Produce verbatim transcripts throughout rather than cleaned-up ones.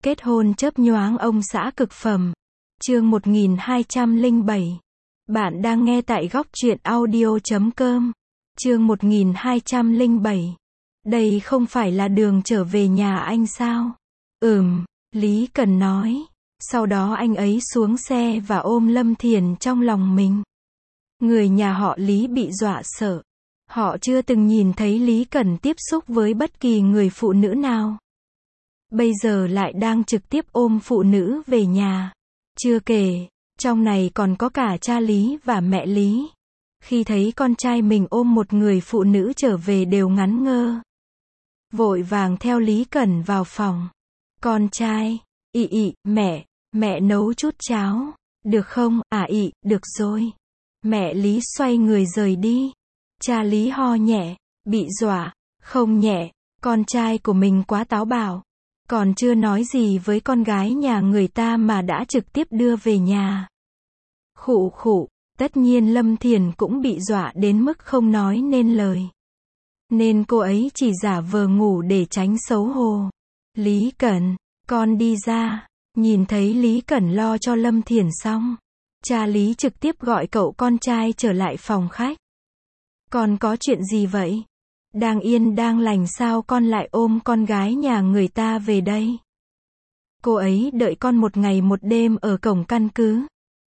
Kết hôn chớp nhoáng ông xã cực phẩm. Chương một nghìn hai trăm lẻ bảy. Bạn đang nghe tại góc truyện audio chấm com. Chương một nghìn hai trăm lẻ bảy. Đây không phải là đường trở về nhà anh sao? Ừm, Lý Cần nói. Sau đó anh ấy xuống xe và ôm Lâm Thiền trong lòng mình. Người nhà họ Lý bị dọa sợ. Họ chưa từng nhìn thấy Lý Cần tiếp xúc với bất kỳ người phụ nữ nào. Bây giờ lại đang trực tiếp ôm phụ nữ về nhà. Chưa kể, trong này còn có cả cha Lý và mẹ Lý. Khi thấy con trai mình ôm một người phụ nữ trở về đều ngắn ngơ. Vội vàng theo Lý Cần vào phòng. Con trai, ị ị, mẹ, mẹ nấu chút cháo. Được không, à ị, được rồi. Mẹ Lý xoay người rời đi. Cha Lý ho nhẹ, bị dọa, không nhẹ, con trai của mình quá táo bạo. Còn chưa nói gì với con gái nhà người ta mà đã trực tiếp đưa về nhà. Khụ khụ, tất nhiên Lâm Thiền cũng bị dọa đến mức không nói nên lời. Nên cô ấy chỉ giả vờ ngủ để tránh xấu hổ. Lý Cẩn, con đi ra. Nhìn thấy Lý Cẩn lo cho Lâm Thiền xong, cha Lý trực tiếp gọi cậu con trai trở lại phòng khách. Con có chuyện gì vậy? Đang yên đang lành sao con lại ôm con gái nhà người ta về đây? Cô ấy đợi con một ngày một đêm ở cổng căn cứ.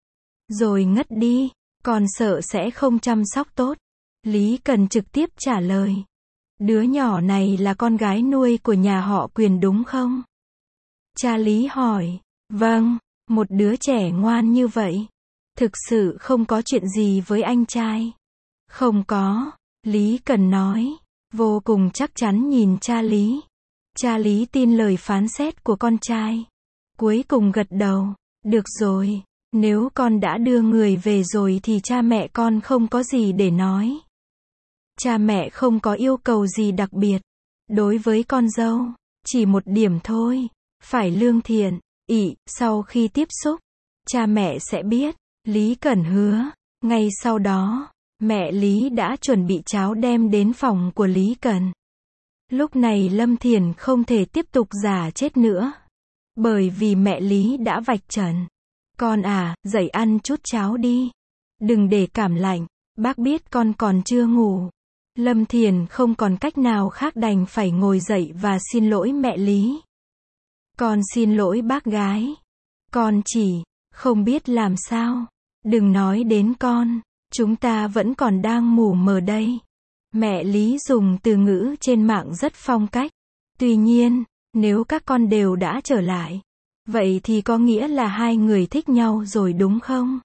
Rồi ngất đi, con sợ sẽ không chăm sóc tốt. Lý Cần trực tiếp trả lời. Đứa nhỏ này là con gái nuôi của nhà họ Quyền đúng không? Cha Lý hỏi. Vâng, một đứa trẻ ngoan như vậy. Thực sự không có chuyện gì với anh trai. Không có, Lý Cần nói. Vô cùng chắc chắn nhìn cha Lý. Cha Lý tin lời phán xét của con trai. Cuối cùng gật đầu. Được rồi, nếu con đã đưa người về rồi thì cha mẹ con không có gì để nói. Cha mẹ không có yêu cầu gì đặc biệt. Đối với con dâu, chỉ một điểm thôi. Phải lương thiện, ị, sau khi tiếp xúc, cha mẹ sẽ biết. Lý Cẩn hứa. Ngay sau đó, mẹ Lý đã chuẩn bị cháo đem đến phòng của Lý Cần. Lúc này Lâm Thiền không thể tiếp tục giả chết nữa. Bởi vì mẹ Lý đã vạch trần. Con à, dậy ăn chút cháo đi. Đừng để cảm lạnh, bác biết con còn chưa ngủ. Lâm Thiền không còn cách nào khác đành phải ngồi dậy và xin lỗi mẹ Lý. Con xin lỗi bác gái. Con chỉ, không biết làm sao. Đừng nói đến con. Chúng ta vẫn còn đang mù mờ đây. Mẹ Lý dùng từ ngữ trên mạng rất phong cách. Tuy nhiên, nếu các con đều đã trở lại, vậy thì có nghĩa là hai người thích nhau rồi đúng không?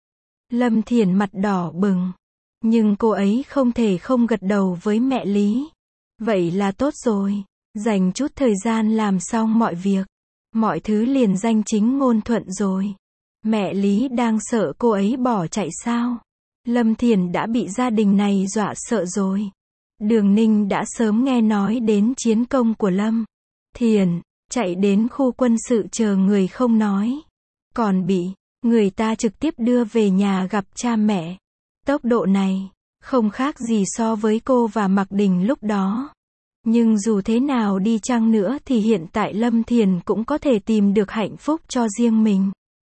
Lâm Thiền mặt đỏ bừng. Nhưng cô ấy không thể không gật đầu với mẹ Lý. Vậy là tốt rồi. Dành chút thời gian làm xong mọi việc. Mọi thứ liền danh chính ngôn thuận rồi. Mẹ Lý đang sợ cô ấy bỏ chạy sao? Lâm Thiền đã bị gia đình này dọa sợ rồi. Đường Ninh đã sớm nghe nói đến chiến công của Lâm Thiền, chạy đến khu quân sự chờ người không nói. Còn bị người ta trực tiếp đưa về nhà gặp cha mẹ. Tốc độ này, không khác gì so với cô và Mạc Đình lúc đó. Nhưng dù thế nào đi chăng nữa thì hiện tại Lâm Thiền cũng có thể tìm được hạnh phúc cho riêng mình.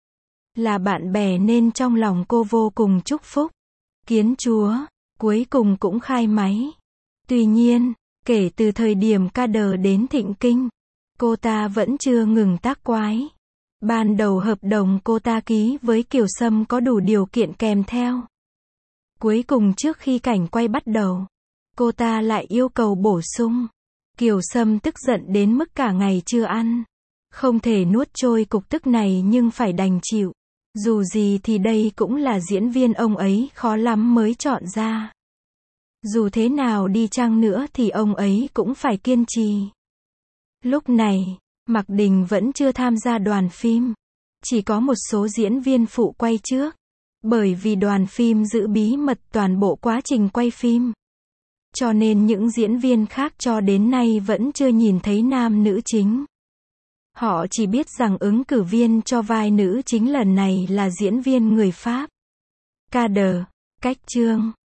Là bạn bè nên trong lòng cô vô cùng chúc phúc. Kiến chúa, cuối cùng cũng khai máy. Tuy nhiên, kể từ thời điểm ca đờ đến Thịnh Kinh, cô ta vẫn chưa ngừng tác quái. Ban đầu hợp đồng cô ta ký với Kiều Sâm có đủ điều kiện kèm theo. Cuối cùng trước khi cảnh quay bắt đầu, cô ta lại yêu cầu bổ sung. Kiều Sâm tức giận đến mức cả ngày chưa ăn. Không thể nuốt trôi cục tức này nhưng phải đành chịu. Dù gì thì đây cũng là diễn viên ông ấy khó lắm mới chọn ra. Dù thế nào đi chăng nữa thì ông ấy cũng phải kiên trì. Lúc này, Mạc Đình vẫn chưa tham gia đoàn phim. Chỉ có một số diễn viên phụ quay trước. Bởi vì đoàn phim giữ bí mật toàn bộ quá trình quay phim. Cho nên những diễn viên khác cho đến nay vẫn chưa nhìn thấy nam nữ chính. Họ chỉ biết rằng ứng cử viên cho vai nữ chính lần này là diễn viên người Pháp. Ca đờ, cách chương.